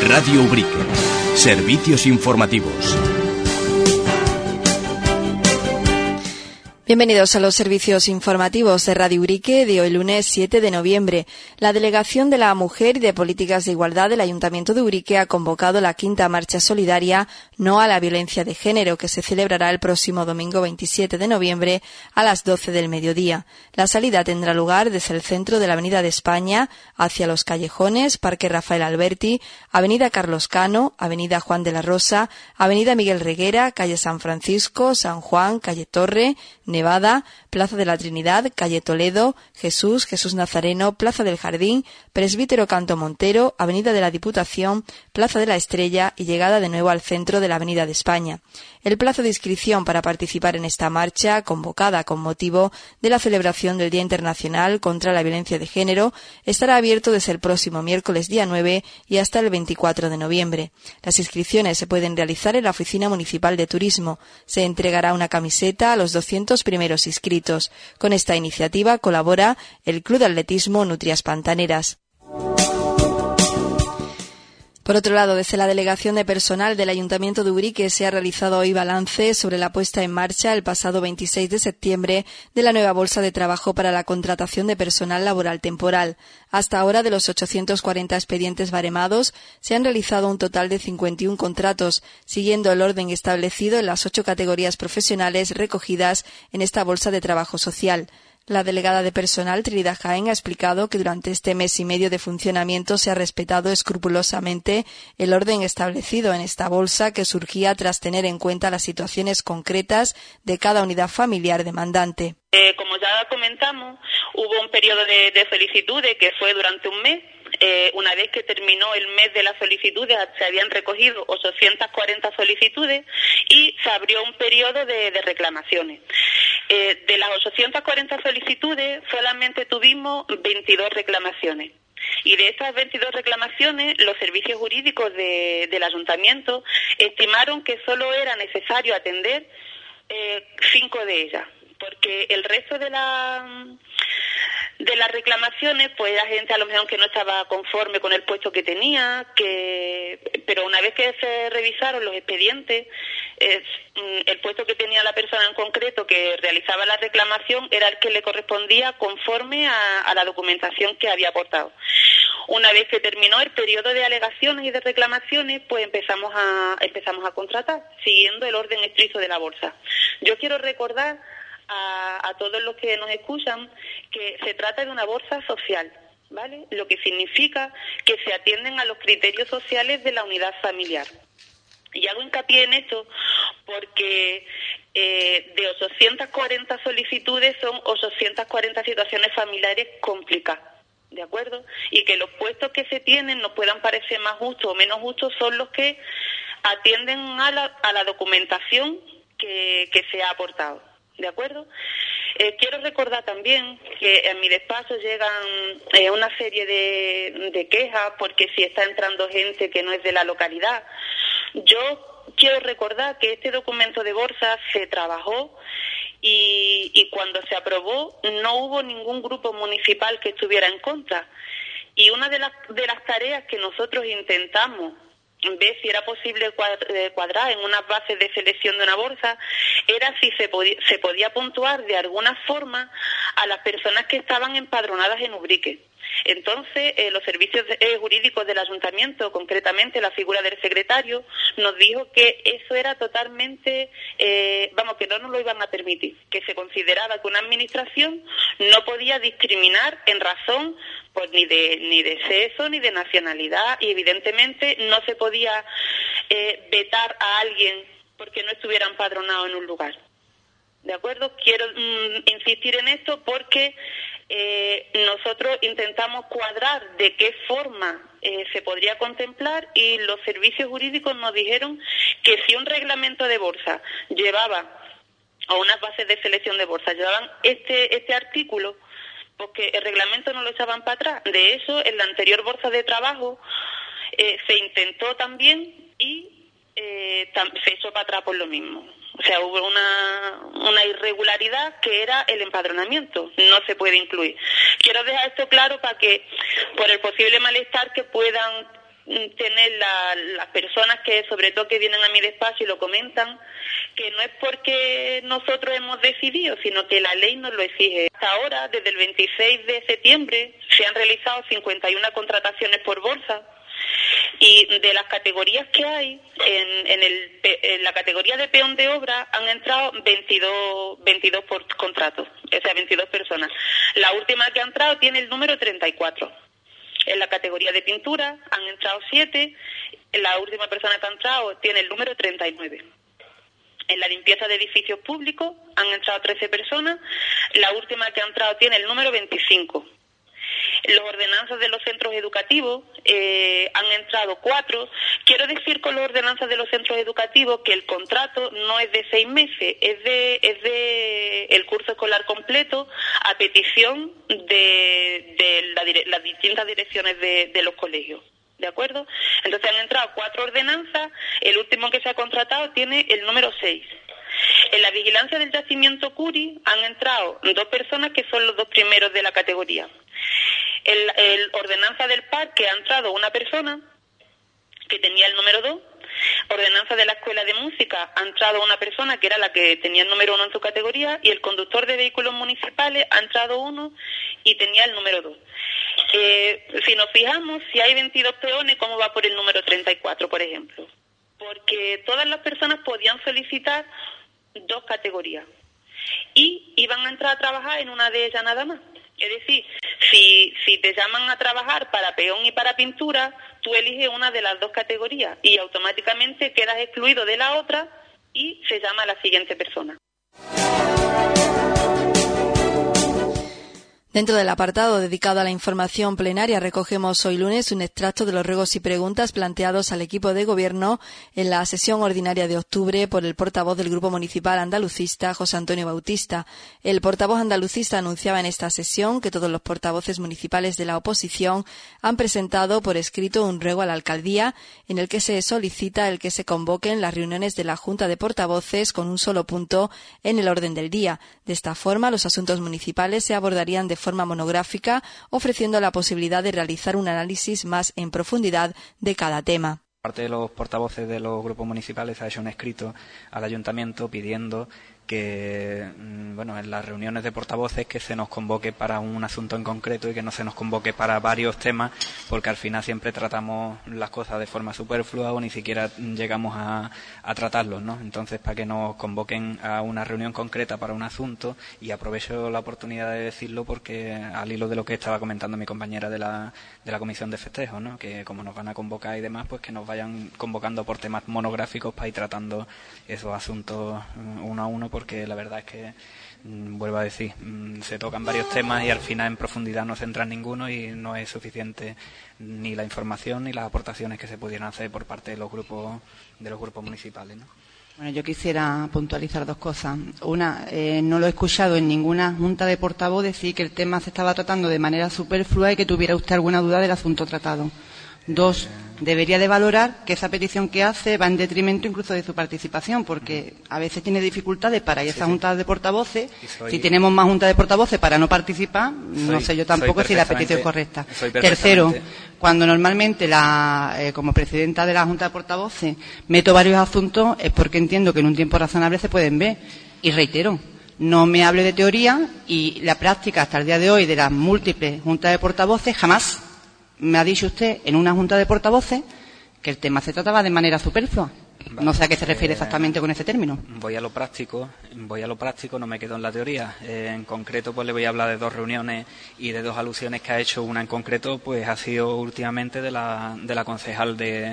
Radio Ubrique. Servicios informativos. Bienvenidos a los servicios informativos de Radio Ubrique de hoy lunes 7 de noviembre. La Delegación de la Mujer y de Políticas de Igualdad del Ayuntamiento de Ubrique ha convocado la quinta marcha solidaria No a la Violencia de Género, que se celebrará el próximo domingo 27 de noviembre a las 12 del mediodía. La salida tendrá lugar desde el centro de la Avenida de España hacia los callejones Parque Rafael Alberti, Avenida Carlos Cano, Avenida Juan de la Rosa, Avenida Miguel Reguera, Calle San Francisco, San Juan, Calle Torre, Nevada, Plaza de la Trinidad, Calle Toledo, Jesús Nazareno, Plaza del Jardín, Presbítero Canto Montero, Avenida de la Diputación, Plaza de la Estrella y llegada de nuevo al centro de la Avenida de España. El plazo de inscripción para participar en esta marcha, convocada con motivo de la celebración del Día Internacional contra la Violencia de Género, estará abierto desde el próximo miércoles día 9 y hasta el 24 de noviembre. Las inscripciones se pueden realizar en la Oficina Municipal de Turismo. Se entregará una camiseta a los 200 primeros inscritos. Con esta iniciativa colabora el Club de Atletismo Nutrias Pantaneras. Por otro lado, desde la Delegación de Personal del Ayuntamiento de Ubrique se ha realizado hoy balance sobre la puesta en marcha el pasado 26 de septiembre de la nueva bolsa de trabajo para la contratación de personal laboral temporal. Hasta ahora, de los 840 expedientes baremados, se han realizado un total de 51 contratos, siguiendo el orden establecido en las 8 categorías profesionales recogidas en esta bolsa de trabajo social. La delegada de personal, Trinidad Jaén, ha explicado que durante este mes y medio de funcionamiento se ha respetado escrupulosamente el orden establecido en esta bolsa, que surgía tras tener en cuenta las situaciones concretas de cada unidad familiar demandante. Como ya comentamos, hubo un periodo de solicitudes que fue durante un mes. Una vez que terminó el mes de las solicitudes, se habían recogido 840 solicitudes y se abrió un periodo de reclamaciones. De las 840 solicitudes, solamente tuvimos 22 reclamaciones. Y de estas 22 reclamaciones, los servicios jurídicos del ayuntamiento estimaron que solo era necesario atender 5 de ellas, porque el resto de las reclamaciones, pues la gente a lo mejor que no estaba conforme con el puesto que tenía, pero una vez que se revisaron los expedientes, el puesto que tenía la persona en concreto que realizaba la reclamación era el que le correspondía conforme a la documentación que había aportado. Una vez que terminó el periodo de alegaciones y de reclamaciones, pues empezamos a contratar, siguiendo el orden estricto de la bolsa. Yo quiero recordar a todos los que nos escuchan que se trata de una bolsa social, ¿vale? Lo que significa que se atienden a los criterios sociales de la unidad familiar. Y hago hincapié en esto porque de 840 solicitudes son 840 situaciones familiares complicadas, ¿de acuerdo? Y que los puestos que se tienen nos puedan parecer más justos o menos justos son los que atienden a la documentación que se ha aportado. ¿De acuerdo? Quiero recordar también que en mi despacho llegan una serie de quejas porque si está entrando gente que no es de la localidad. Yo quiero recordar que este documento de bolsa se trabajó y cuando se aprobó no hubo ningún grupo municipal que estuviera en contra. Y una de las tareas que nosotros intentamos ver si era posible cuadrar en unas bases de selección de una bolsa, era si se podía puntuar de alguna forma a las personas que estaban empadronadas en Ubrique. Entonces, los servicios jurídicos del ayuntamiento, concretamente la figura del secretario, nos dijo que eso era totalmente, que no nos lo iban a permitir, que se consideraba que una administración no podía discriminar en razón pues ni de sexo ni de nacionalidad, y evidentemente no se podía vetar a alguien porque no estuviera empadronado en un lugar. ¿De acuerdo? Quiero insistir en esto porque nosotros intentamos cuadrar de qué forma se podría contemplar, y los servicios jurídicos nos dijeron que si un reglamento de bolsa llevaba, o unas bases de selección de bolsa llevaban este artículo, porque el reglamento no lo echaban para atrás. De eso, en la anterior bolsa de trabajo se intentó también y se echó para atrás por lo mismo. O sea, hubo una irregularidad que era el empadronamiento, no se puede incluir. Quiero dejar esto claro para que, por el posible malestar que puedan tener las personas que sobre todo que vienen a mi despacho y lo comentan, que no es porque nosotros hemos decidido, sino que la ley nos lo exige. Hasta ahora, desde el 26 de septiembre, se han realizado 51 contrataciones por bolsa, y de las categorías que hay, en la categoría de peón de obra han entrado 22 por contrato, o sea, 22 personas. La última que ha entrado tiene el número 34. En la categoría de pintura han entrado 7, la última persona que ha entrado tiene el número 39. En la limpieza de edificios públicos han entrado 13 personas, la última que ha entrado tiene el número 25. Los ordenanzas de los centros educativos han entrado 4. Quiero decir con las ordenanzas de los centros educativos que el contrato no es de 6 meses, es de el curso escolar completo a petición de las distintas direcciones de los colegios. ¿De acuerdo? Entonces han entrado 4 ordenanzas, el último que se ha contratado tiene el número 6. En la vigilancia del yacimiento Curi han entrado 2 personas que son los 2 primeros de la categoría. El ordenanza del parque ha entrado una persona que tenía el número 2. Ordenanza de la escuela de música ha entrado una persona que era la que tenía el número 1 en su categoría, y el conductor de vehículos municipales ha entrado uno y tenía el número 2. Si nos fijamos, si hay 22 peones, ¿cómo va por el número 34, por ejemplo? Porque todas las personas podían solicitar 2 categorías y iban a entrar a trabajar en una de ellas nada más. Es decir, si te llaman a trabajar para peón y para pintura, tú eliges una de las 2 categorías y automáticamente quedas excluido de la otra y se llama a la siguiente persona. Dentro del apartado dedicado a la información plenaria recogemos hoy lunes un extracto de los ruegos y preguntas planteados al equipo de gobierno en la sesión ordinaria de octubre por el portavoz del Grupo Municipal Andalucista, José Antonio Bautista. El portavoz andalucista anunciaba en esta sesión que todos los portavoces municipales de la oposición han presentado por escrito un ruego a la alcaldía en el que se solicita el que se convoquen las reuniones de la Junta de Portavoces con un solo punto en el orden del día. De esta forma, los asuntos municipales se abordarían de forma monográfica, ofreciendo la posibilidad de realizar un análisis más en profundidad de cada tema. Parte de los portavoces de los grupos municipales ha hecho un escrito al ayuntamiento pidiendo que, en las reuniones de portavoces que se nos convoque para un asunto en concreto y que no se nos convoque para varios temas, porque al final siempre tratamos las cosas de forma superflua o ni siquiera llegamos a tratarlos, ¿no? Entonces, para que nos convoquen a una reunión concreta para un asunto, y aprovecho la oportunidad de decirlo porque al hilo de lo que estaba comentando mi compañera de la comisión de festejos, ¿no? Que como nos van a convocar y demás, pues que nos vayan convocando por temas monográficos para ir tratando esos asuntos uno a uno, porque la verdad es que, vuelvo a decir, se tocan varios temas y al final en profundidad no se entra en ninguno y no es suficiente ni la información ni las aportaciones que se pudieran hacer por parte de los grupos municipales, ¿no? Bueno, yo quisiera puntualizar 2 cosas. Una, no lo he escuchado en ninguna junta de portavoz decir que el tema se estaba tratando de manera superflua y que tuviera usted alguna duda del asunto tratado. 2, debería de valorar que esa petición que hace va en detrimento incluso de su participación, porque a veces tiene dificultades para ir a esas juntas de portavoces. Si tenemos más juntas de portavoces para no participar, no sé yo tampoco si la petición es correcta. Tercero, cuando normalmente como presidenta de la junta de portavoces meto varios asuntos, es porque entiendo que en un tiempo razonable se pueden ver. Y reitero, no me hable de teoría, y la práctica hasta el día de hoy de las múltiples juntas de portavoces jamás me ha dicho usted en una junta de portavoces que el tema se trataba de manera superflua. Vale. No sé a qué se refiere exactamente con ese término. Voy a lo práctico, no me quedo en la teoría. En concreto, pues le voy a hablar de 2 reuniones y de 2 alusiones que ha hecho. Una en concreto, pues ha sido últimamente de la concejal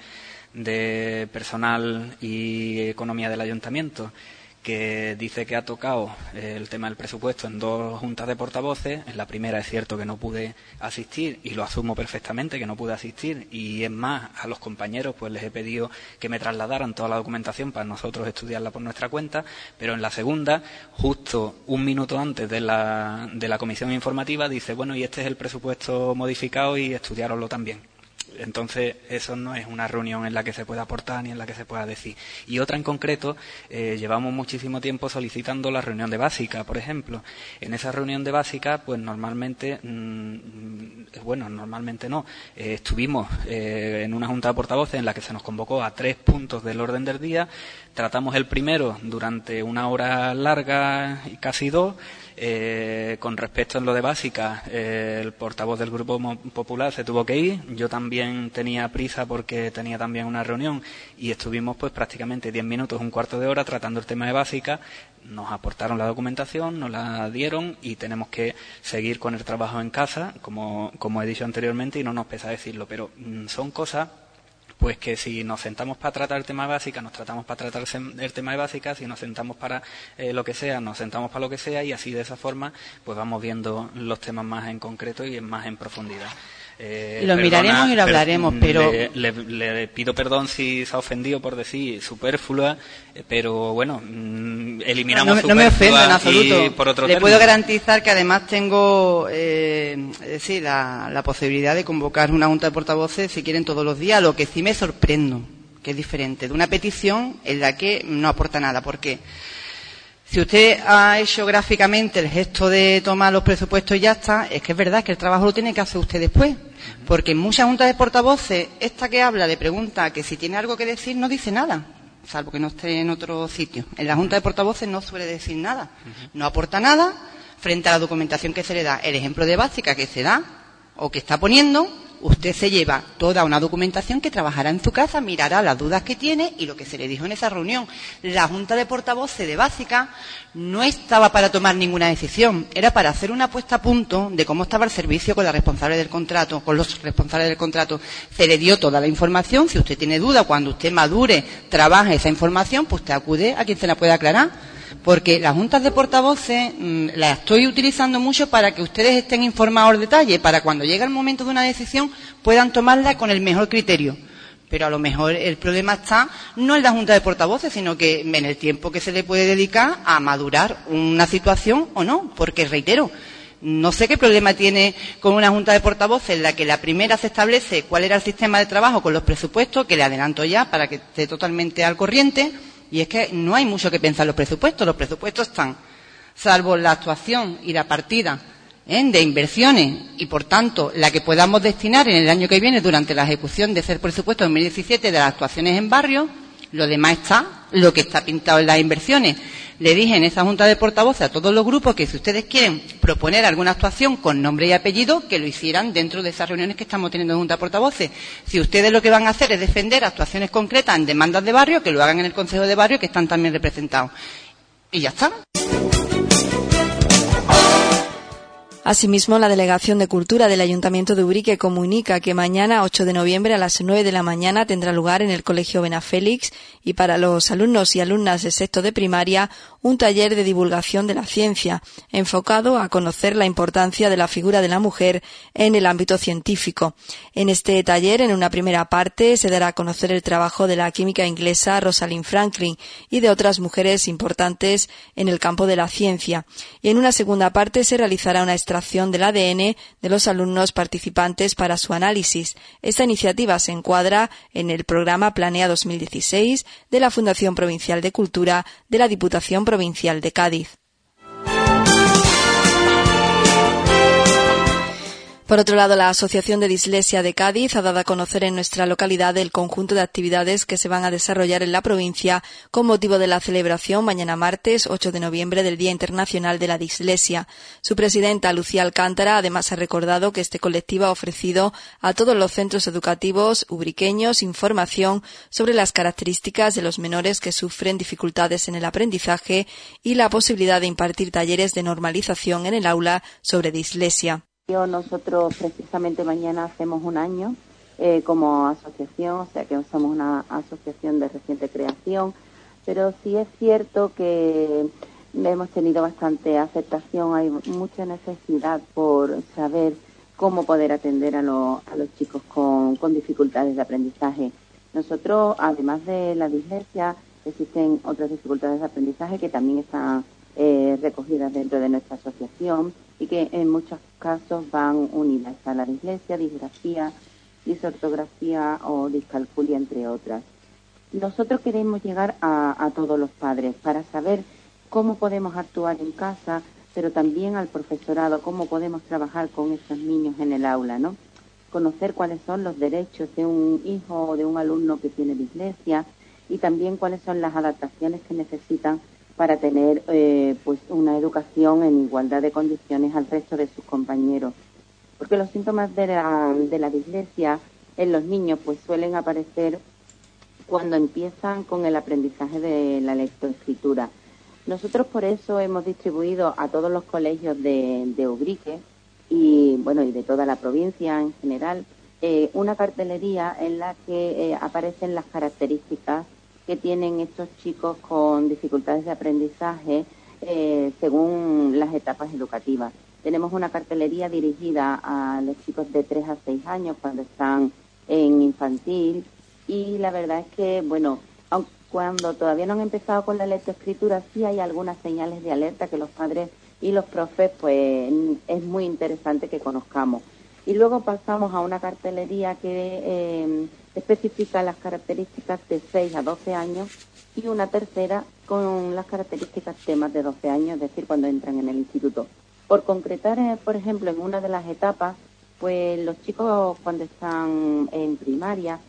de personal y economía del ayuntamiento, que dice que ha tocado el tema del presupuesto en 2 juntas de portavoces. En la primera es cierto que no pude asistir y lo asumo perfectamente que no pude asistir, y es más, a los compañeros pues les he pedido que me trasladaran toda la documentación para nosotros estudiarla por nuestra cuenta, pero en la segunda, justo un minuto antes de la comisión informativa, dice, bueno, y este es el presupuesto modificado y estudiároslo también. Entonces, eso no es una reunión en la que se pueda aportar ni en la que se pueda decir. Y otra en concreto, llevamos muchísimo tiempo solicitando la reunión de básica, por ejemplo. En esa reunión de básica, pues normalmente no. Estuvimos en una junta de portavoces en la que se nos convocó a 3 puntos del orden del día. Tratamos el primero durante una hora larga y casi 2. Con respecto a lo de básica, el portavoz del Grupo Popular se tuvo que ir. Yo también tenía prisa porque tenía también una reunión y estuvimos pues prácticamente 10 minutos, un cuarto de hora tratando el tema de básica. Nos aportaron la documentación, nos la dieron y tenemos que seguir con el trabajo en casa, como he dicho anteriormente, y no nos pesa decirlo, pero son cosas pues que si nos sentamos para tratar el tema de básica, nos tratamos para tratar el tema de básica, si nos sentamos para lo que sea, nos sentamos para lo que sea, y así de esa forma pues vamos viendo los temas más en concreto y más en profundidad. Lo miraremos y lo hablaremos, pero... Le pido perdón si se ha ofendido por decir superflua, pero bueno, eliminamos no me ofendo en absoluto. Y por otro le término. Puedo garantizar que además tengo la posibilidad de convocar una junta de portavoces si quieren todos los días, lo que sí me sorprendo, que es diferente de una petición en la que no aporta nada. Porque si usted ha hecho gráficamente el gesto de tomar los presupuestos y ya está, es que es verdad que el trabajo lo tiene que hacer usted después. Porque en muchas juntas de portavoces, esta que habla de pregunta que si tiene algo que decir, no dice nada, salvo que no esté en otro sitio. En la junta de portavoces no suele decir nada, no aporta nada frente a la documentación que se le da. El ejemplo de básica que se da o que está poniendo, usted se lleva toda una documentación que trabajará en su casa, mirará las dudas que tiene y lo que se le dijo en esa reunión. La junta de portavoces de básica no estaba para tomar ninguna decisión, era para hacer una puesta a punto de cómo estaba el servicio con la responsable del contrato, con los responsables del contrato. Se le dio toda la información. Si usted tiene duda, cuando usted madure, trabaje esa información, pues usted acude a quien se la pueda aclarar. Porque las juntas de portavoces las estoy utilizando mucho para que ustedes estén informados al detalle, para cuando llegue el momento de una decisión puedan tomarla con el mejor criterio. Pero a lo mejor el problema está no en la junta de portavoces, sino que en el tiempo que se le puede dedicar a madurar una situación o no. Porque, reitero, no sé qué problema tiene con una junta de portavoces en la que la primera se establece cuál era el sistema de trabajo con los presupuestos, que le adelanto ya para que esté totalmente al corriente. Y es que no hay mucho que pensar en los presupuestos están, salvo la actuación y la partida de inversiones y, por tanto, la que podamos destinar en el año que viene durante la ejecución de ese presupuesto 2017 de las actuaciones en barrio, lo demás está lo que está pintado en las inversiones. Le dije en esa junta de portavoces a todos los grupos que si ustedes quieren proponer alguna actuación con nombre y apellido, que lo hicieran dentro de esas reuniones que estamos teniendo en junta de portavoces. Si ustedes lo que van a hacer es defender actuaciones concretas en demandas de barrio, que lo hagan en el Consejo de Barrio, que están también representados. Y ya está. Asimismo, la Delegación de Cultura del Ayuntamiento de Ubrique comunica que mañana, 8 de noviembre, a las 9 de la mañana, tendrá lugar en el Colegio Benafélix y para los alumnos y alumnas de sexto de primaria un taller de divulgación de la ciencia, enfocado a conocer la importancia de la figura de la mujer en el ámbito científico. En este taller, en una primera parte, se dará a conocer el trabajo de la química inglesa Rosalind Franklin y de otras mujeres importantes en el campo de la ciencia. Y en una segunda parte se realizará una extracción del ADN de los alumnos participantes para su análisis. Esta iniciativa se encuadra en el programa Planea 2016 de la Fundación Provincial de Cultura de la Diputación Provincial de Cádiz. Por otro lado, la Asociación de Dislexia de Cádiz ha dado a conocer en nuestra localidad el conjunto de actividades que se van a desarrollar en la provincia con motivo de la celebración mañana martes 8 de noviembre del Día Internacional de la Dislexia. Su presidenta, Lucía Alcántara, además ha recordado que este colectivo ha ofrecido a todos los centros educativos ubriqueños información sobre las características de los menores que sufren dificultades en el aprendizaje y la posibilidad de impartir talleres de normalización en el aula sobre dislexia. Nosotros precisamente mañana hacemos un año como asociación, o sea que somos una asociación de reciente creación, pero sí es cierto que hemos tenido bastante aceptación, hay mucha necesidad por saber cómo poder atender a los chicos con dificultades de aprendizaje. Nosotros, además de la dislexia, existen otras dificultades de aprendizaje que también están recogidas dentro de nuestra asociación y que en muchos casos van unidas a la dislexia, disgrafía, disortografía o discalculia, entre otras. Nosotros queremos llegar a todos los padres para saber cómo podemos actuar en casa, pero también al profesorado, cómo podemos trabajar con estos niños en el aula, ¿no? Conocer cuáles son los derechos de un hijo o de un alumno que tiene dislexia y también cuáles son las adaptaciones que necesitan para tener pues una educación en igualdad de condiciones al resto de sus compañeros. Porque los síntomas de la dislexia en los niños pues suelen aparecer cuando empiezan con el aprendizaje de la lectoescritura. Nosotros por eso hemos distribuido a todos los colegios de Ubrique y de toda la provincia en general una cartelería en la que aparecen las características que tienen estos chicos con dificultades de aprendizaje según las etapas educativas. Tenemos una cartelería dirigida a los chicos de 3 a 6 años cuando están en infantil y la verdad es que, aunque cuando todavía no han empezado con la lectoescritura, sí hay algunas señales de alerta que los padres y los profes, pues es muy interesante que conozcamos. Y luego pasamos a una cartelería que especifica las características de 6 a 12 años y una tercera con las características de más de 12 años, es decir, cuando entran en el instituto. Por concretar, por ejemplo, en una de las etapas, pues los chicos cuando están en primaria,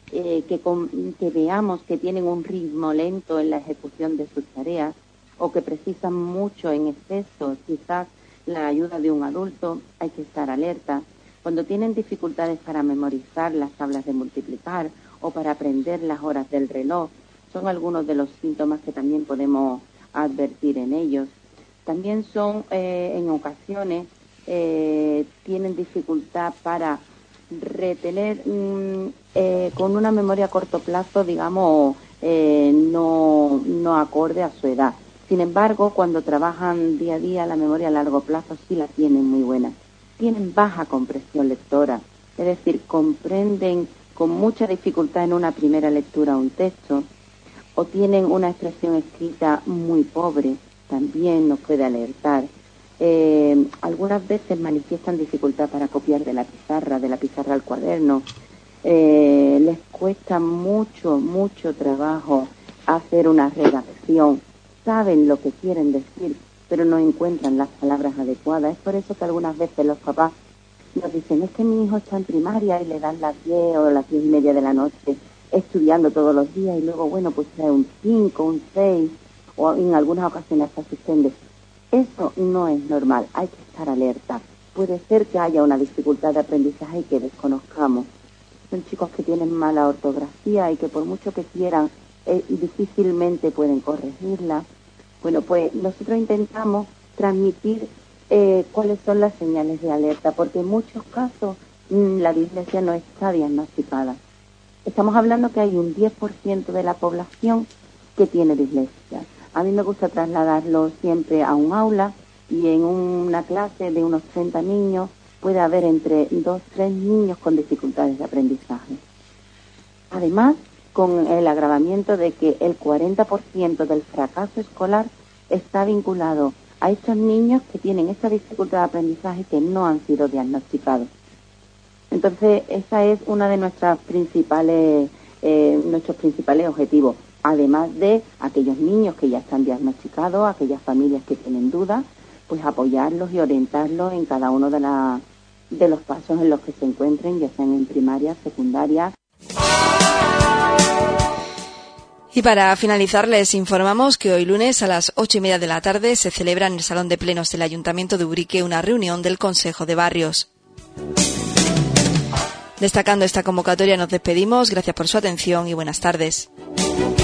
que veamos que tienen un ritmo lento en la ejecución de sus tareas o que precisan mucho en exceso, quizás la ayuda de un adulto, hay que estar alerta. Cuando tienen dificultades para memorizar las tablas de multiplicar o para aprender las horas del reloj, son algunos de los síntomas que también podemos advertir en ellos. También son, en ocasiones, tienen dificultad para retener con una memoria a corto plazo, digamos, no acorde a su edad. Sin embargo, cuando trabajan día a día, la memoria a largo plazo sí la tienen muy buena. Tienen baja comprensión lectora, es decir, comprenden con mucha dificultad en una primera lectura un texto, o tienen una expresión escrita muy pobre, también nos puede alertar. Algunas veces manifiestan dificultad para copiar de la pizarra al cuaderno. Les cuesta mucho trabajo hacer una redacción. Saben lo que quieren decir, pero no encuentran las palabras adecuadas. Es por eso que algunas veces los papás nos dicen, es que mi hijo está en primaria y le dan las 10 o las 10:30 de la noche estudiando todos los días y luego, pues trae un 5, un 6 o en algunas ocasiones hasta suspende. Eso no es normal, hay que estar alerta. Puede ser que haya una dificultad de aprendizaje y que desconozcamos. Son chicos que tienen mala ortografía y que por mucho que quieran, difícilmente pueden corregirla. Pues nosotros intentamos transmitir cuáles son las señales de alerta, porque en muchos casos la dislexia no está diagnosticada. Estamos hablando que hay un 10% de la población que tiene dislexia. A mí me gusta trasladarlo siempre a un aula y en una clase de unos 30 niños puede haber entre 2 o 3 niños con dificultades de aprendizaje. Además, con el agravamiento de que el 40% del fracaso escolar está vinculado a estos niños que tienen esta dificultad de aprendizaje que no han sido diagnosticados. Entonces, esa es una de nuestros principales objetivos. Además de aquellos niños que ya están diagnosticados, aquellas familias que tienen dudas, pues apoyarlos y orientarlos en cada uno de los pasos en los que se encuentren, ya sean en primaria, secundaria. Y para finalizar, les informamos que hoy lunes a las 8:30 de la tarde se celebra en el Salón de Plenos del Ayuntamiento de Ubrique una reunión del Consejo de Barrios. Destacando esta convocatoria nos despedimos. Gracias por su atención y buenas tardes.